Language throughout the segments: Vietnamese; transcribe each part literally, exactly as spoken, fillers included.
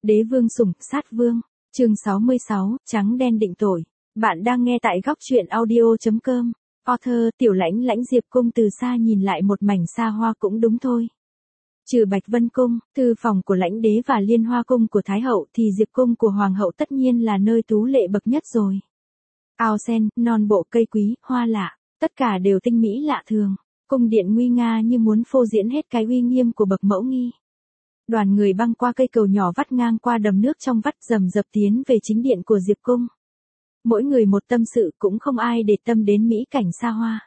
Đế vương sủng, sát vương. Chương sáu mươi sáu, trắng đen định tội. Bạn đang nghe tại góc truyện audio chấm com. Author, Tiểu Lãnh Lãnh Diệp cung từ xa nhìn lại một mảnh xa hoa cũng đúng thôi. Trừ Bạch Vân cung, thư phòng của Lãnh đế và Liên Hoa cung của Thái hậu thì Diệp cung của Hoàng hậu tất nhiên là nơi tú lệ bậc nhất rồi. Ao sen, non bộ cây quý, hoa lạ, tất cả đều tinh mỹ lạ thường. Cung điện nguy nga như muốn phô diễn hết cái uy nghiêm của bậc mẫu nghi. Đoàn người băng qua cây cầu nhỏ vắt ngang qua đầm nước trong vắt rầm rập tiến về chính điện của Diệp cung. Mỗi người một tâm sự, cũng không ai để tâm đến mỹ cảnh xa hoa.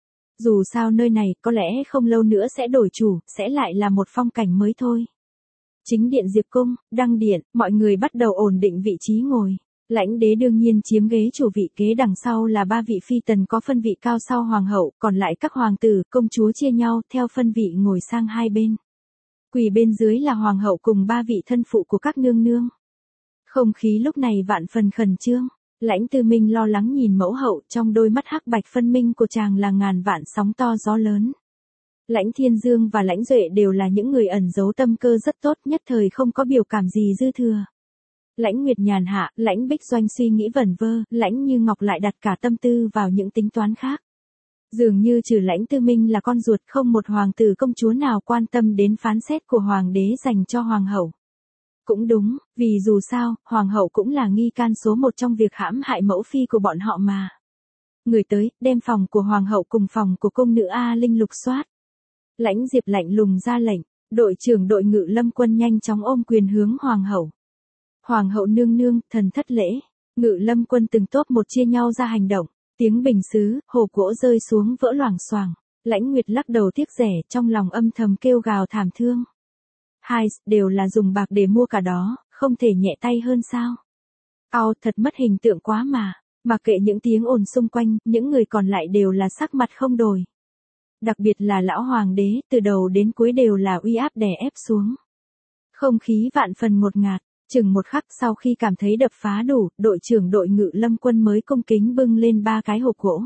Dù sao nơi này có lẽ không lâu nữa sẽ đổi chủ, sẽ lại là một phong cảnh mới thôi. Chính điện Diệp cung, đăng điện, mọi người bắt đầu ổn định vị trí ngồi. Lãnh đế đương nhiên chiếm ghế chủ vị, kế đằng sau là ba vị phi tần có phân vị cao sau hoàng hậu, còn lại các hoàng tử, công chúa chia nhau theo phân vị ngồi sang hai bên. Quỳ bên dưới là hoàng hậu cùng ba vị thân phụ của các nương nương. Không khí lúc này vạn phần khẩn trương. Lãnh Tư Minh lo lắng nhìn mẫu hậu, trong đôi mắt hắc bạch phân minh của chàng là ngàn vạn sóng to gió lớn. Lãnh Thiên Dương và Lãnh Duệ đều là những người ẩn giấu tâm cơ rất tốt, nhất thời không có biểu cảm gì dư thừa. Lãnh Nguyệt nhàn hạ, Lãnh Bích Doanh suy nghĩ vẩn vơ, Lãnh Như Ngọc lại đặt cả tâm tư vào những tính toán khác. Dường như trừ Lãnh Tư Minh là con ruột, không một hoàng tử công chúa nào quan tâm đến phán xét của hoàng đế dành cho hoàng hậu. Cũng đúng, vì dù sao, hoàng hậu cũng là nghi can số một trong việc hãm hại mẫu phi của bọn họ mà. Người tới, đem phòng của hoàng hậu cùng phòng của cung nữ A Linh lục soát. Lãnh Diệp lạnh lùng ra lệnh, đội trưởng đội ngự lâm quân nhanh chóng ôm quyền hướng hoàng hậu. Hoàng hậu nương nương, thần thất lễ. Ngự lâm quân từng tốp một chia nhau ra hành động. Tiếng bình sứ, hộp gỗ rơi xuống vỡ loảng xoảng. Lãnh Nguyệt lắc đầu tiếc rẻ, trong lòng âm thầm kêu gào thảm thương. Hai, đều là dùng bạc để mua cả đó, không thể nhẹ tay hơn sao. Ao, thật mất hình tượng quá mà. Mặc kệ những tiếng ồn xung quanh, những người còn lại đều là sắc mặt không đổi. Đặc biệt là lão hoàng đế, từ đầu đến cuối đều là uy áp đè ép xuống. Không khí vạn phần ngột ngạt. Chừng một khắc sau khi cảm thấy đập phá đủ, đội trưởng đội ngự lâm quân mới cung kính bưng lên ba cái hộp gỗ.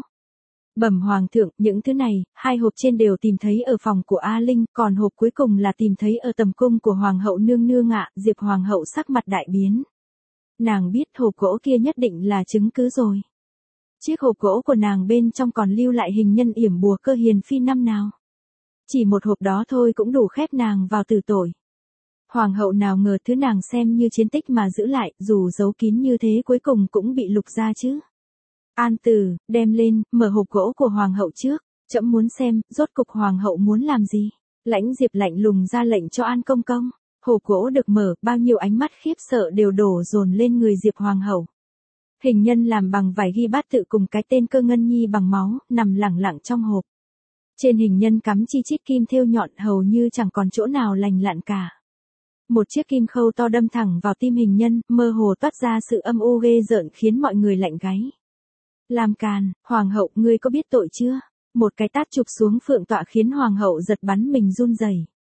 Bẩm hoàng thượng, những thứ này, hai hộp trên đều tìm thấy ở phòng của A Linh, còn hộp cuối cùng là tìm thấy ở tầm cung của hoàng hậu nương nương ạ. Diệp hoàng hậu sắc mặt đại biến. Nàng biết hộp gỗ kia nhất định là chứng cứ rồi. Chiếc hộp gỗ của nàng bên trong còn lưu lại hình nhân yểm bùa Cơ Hiền Phi năm nào. Chỉ một hộp đó thôi cũng đủ khép nàng vào tử tội. Hoàng hậu nào ngờ thứ nàng xem như chiến tích mà giữ lại, dù giấu kín như thế cuối cùng cũng bị lục ra chứ. An Tử, đem lên, mở hộp gỗ của hoàng hậu trước, trẫm muốn xem, rốt cục hoàng hậu muốn làm gì. Lãnh Diệp lạnh lùng ra lệnh cho An Công Công. Hộp gỗ được mở, bao nhiêu ánh mắt khiếp sợ đều đổ dồn lên người Diệp hoàng hậu. Hình nhân làm bằng vải ghi bát tự cùng cái tên Cơ Ngân Nhi bằng máu, nằm lẳng lặng trong hộp. Trên hình nhân cắm chi chít kim thêu nhọn, hầu như chẳng còn chỗ nào lành lặn cả. Một chiếc kim khâu to đâm thẳng vào tim hình nhân, mơ hồ toát ra sự âm u ghê rợn khiến mọi người lạnh gáy. Làm càn, hoàng hậu, ngươi có biết tội chưa? Một cái tát chụp xuống phượng tọa khiến hoàng hậu giật bắn mình run rẩy.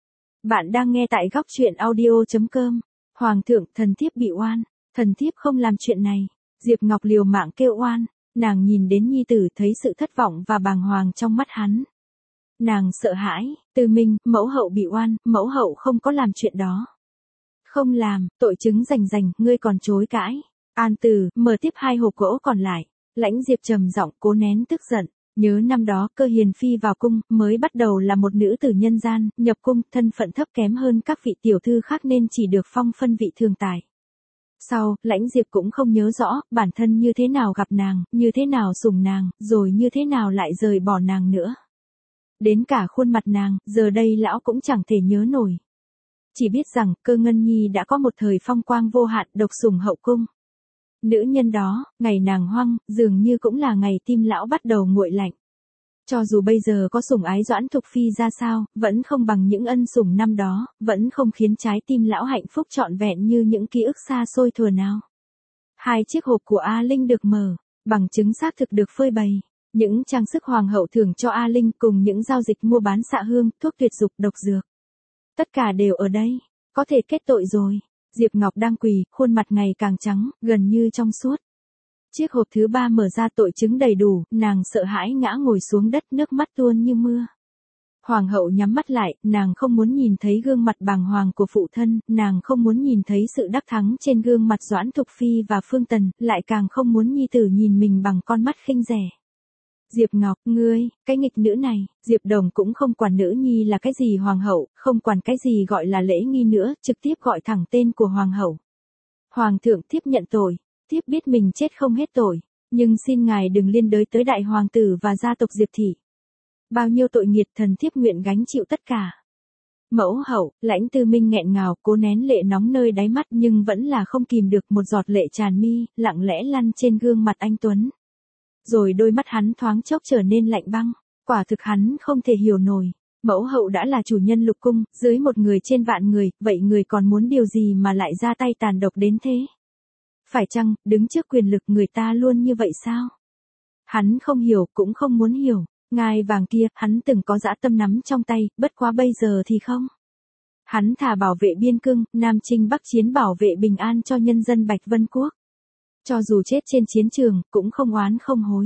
Bạn đang nghe tại góc truyện audio chấm com. Hoàng thượng, thần thiếp bị oan, thần thiếp không làm chuyện này. Diệp Ngọc liều mạng kêu oan, nàng nhìn đến nhi tử thấy sự thất vọng và bàng hoàng trong mắt hắn. Nàng sợ hãi, Tư Minh, mẫu hậu bị oan, mẫu hậu không có làm chuyện đó. Không làm, tội chứng rành rành, ngươi còn chối cãi. An Tử, mở tiếp hai hộp gỗ còn lại. Lãnh Diệp trầm giọng cố nén tức giận. Nhớ năm đó Cơ Hiền Phi vào cung, mới bắt đầu là một nữ tử nhân gian, nhập cung, thân phận thấp kém hơn các vị tiểu thư khác nên chỉ được phong phân vị thường tài. Sau, Lãnh Diệp cũng không nhớ rõ, bản thân như thế nào gặp nàng, như thế nào sủng nàng, rồi như thế nào lại rời bỏ nàng nữa. Đến cả khuôn mặt nàng, giờ đây lão cũng chẳng thể nhớ nổi. Chỉ biết rằng, Cơ Ngân Nhi đã có một thời phong quang vô hạn, độc sủng hậu cung. Nữ nhân đó, ngày nàng hoang, dường như cũng là ngày tim lão bắt đầu nguội lạnh. Cho dù bây giờ có sủng ái Doãn Thục Phi ra sao, vẫn không bằng những ân sủng năm đó, vẫn không khiến trái tim lão hạnh phúc trọn vẹn như những ký ức xa xôi thuở nào. Hai chiếc hộp của A Linh được mở, bằng chứng xác thực được phơi bày. Những trang sức hoàng hậu thưởng cho A Linh cùng những giao dịch mua bán xạ hương, thuốc tuyệt dục, độc dược. Tất cả đều ở đây, có thể kết tội rồi. Diệp Ngọc đang quỳ, khuôn mặt ngày càng trắng, gần như trong suốt. Chiếc hộp thứ ba mở ra tội chứng đầy đủ, nàng sợ hãi ngã ngồi xuống đất, nước mắt tuôn như mưa. Hoàng hậu nhắm mắt lại, nàng không muốn nhìn thấy gương mặt bàng hoàng của phụ thân, nàng không muốn nhìn thấy sự đắc thắng trên gương mặt Doãn Thục Phi và Phương Tần, lại càng không muốn nhi tử nhìn mình bằng con mắt khinh rẻ. Diệp Ngọc, ngươi, cái nghịch nữ này, Diệp Đồng cũng không quản nữ nhi là cái gì hoàng hậu, không quản cái gì gọi là lễ nghi nữa, trực tiếp gọi thẳng tên của hoàng hậu. Hoàng thượng thiếp nhận tội, thiếp biết mình chết không hết tội, nhưng xin ngài đừng liên đới tới đại hoàng tử và gia tộc Diệp thị. Bao nhiêu tội nghiệt thần thiếp nguyện gánh chịu tất cả. Mẫu hậu, Lãnh Tư Minh nghẹn ngào, cố nén lệ nóng nơi đáy mắt nhưng vẫn là không kìm được một giọt lệ tràn mi, lặng lẽ lăn trên gương mặt anh Tuấn. Rồi đôi mắt hắn thoáng chốc trở nên lạnh băng, quả thực hắn không thể hiểu nổi. Mẫu hậu đã là chủ nhân lục cung, dưới một người trên vạn người, vậy người còn muốn điều gì mà lại ra tay tàn độc đến thế? Phải chăng, đứng trước quyền lực người ta luôn như vậy sao? Hắn không hiểu, cũng không muốn hiểu. Ngai vàng kia, hắn từng có dã tâm nắm trong tay, bất quá bây giờ thì không. Hắn thà bảo vệ biên cương, Nam Chinh Bắc Chiến bảo vệ bình an cho nhân dân Bạch Vân Quốc. Cho dù chết trên chiến trường, cũng không oán không hối.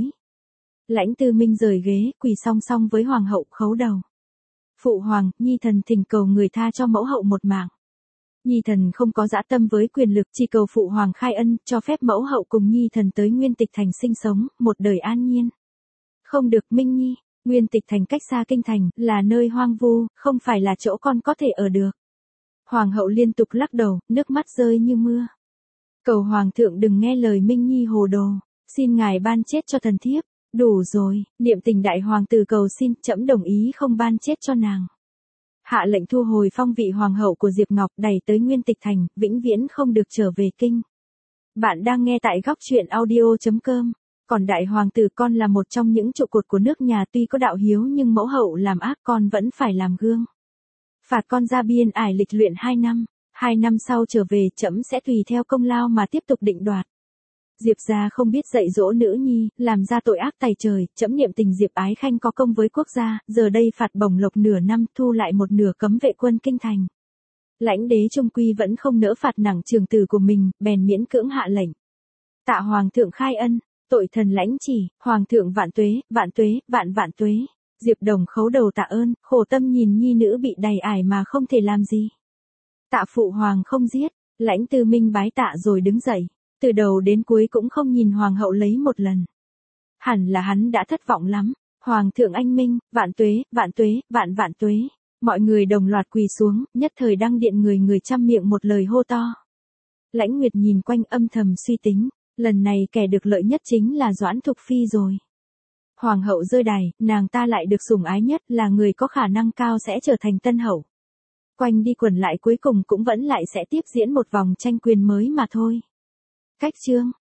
Lãnh Tư Minh rời ghế, quỳ song song với hoàng hậu khấu đầu. Phụ hoàng, nhi thần thỉnh cầu người tha cho mẫu hậu một mạng. Nhi thần không có dã tâm với quyền lực, chỉ cầu phụ hoàng khai ân, cho phép mẫu hậu cùng nhi thần tới Nguyên Tịch Thành sinh sống, một đời an nhiên. Không được Minh Nhi, Nguyên Tịch Thành cách xa kinh thành, là nơi hoang vu, không phải là chỗ con có thể ở được. Hoàng hậu liên tục lắc đầu, nước mắt rơi như mưa. Cầu hoàng thượng đừng nghe lời Minh Nhi hồ đồ, xin ngài ban chết cho thần thiếp. Đủ rồi, niệm tình đại hoàng tử cầu xin, trẫm đồng ý không ban chết cho nàng. Hạ lệnh thu hồi phong vị hoàng hậu của Diệp Ngọc, đẩy tới Nguyên Tịch Thành, vĩnh viễn không được trở về kinh. Bạn đang nghe tại góc truyện audio chấm com. Còn đại hoàng tử con là một trong những trụ cột của nước nhà, tuy có đạo hiếu nhưng mẫu hậu làm ác con vẫn phải làm gương. Phạt con ra biên ải lịch luyện hai năm, hai năm sau trở về trẫm sẽ tùy theo công lao mà tiếp tục định đoạt. Diệp gia không biết dạy dỗ nữ nhi, làm ra tội ác tày trời, trẫm niệm tình Diệp Ái Khanh có công với quốc gia, giờ đây phạt bổng lộc nửa năm, thu lại một nửa cấm vệ quân kinh thành. Lãnh đế trung quy vẫn không nỡ phạt nặng trường tử của mình, bèn miễn cưỡng hạ lệnh. Tạ hoàng thượng khai ân. Tội thần lãnh chỉ, hoàng thượng vạn tuế, vạn tuế, vạn vạn tuế. Diệp Đồng khấu đầu tạ ơn, khổ tâm nhìn nhi nữ bị đầy ải mà không thể làm gì. Tạ phụ hoàng không giết, Lãnh Tư Minh bái tạ rồi đứng dậy, từ đầu đến cuối cũng không nhìn hoàng hậu lấy một lần. Hẳn là hắn đã thất vọng lắm. Hoàng thượng anh minh, vạn tuế, vạn tuế, vạn vạn tuế. Mọi người đồng loạt quỳ xuống, nhất thời đăng điện người người trăm miệng một lời hô to. Lãnh Nguyệt nhìn quanh âm thầm suy tính. Lần này kẻ được lợi nhất chính là Doãn Thục Phi rồi. Hoàng hậu rơi đài, nàng ta lại được sủng ái nhất, là người có khả năng cao sẽ trở thành tân hậu. Quanh đi quẩn lại cuối cùng cũng vẫn lại sẽ tiếp diễn một vòng tranh quyền mới mà thôi. Cách chương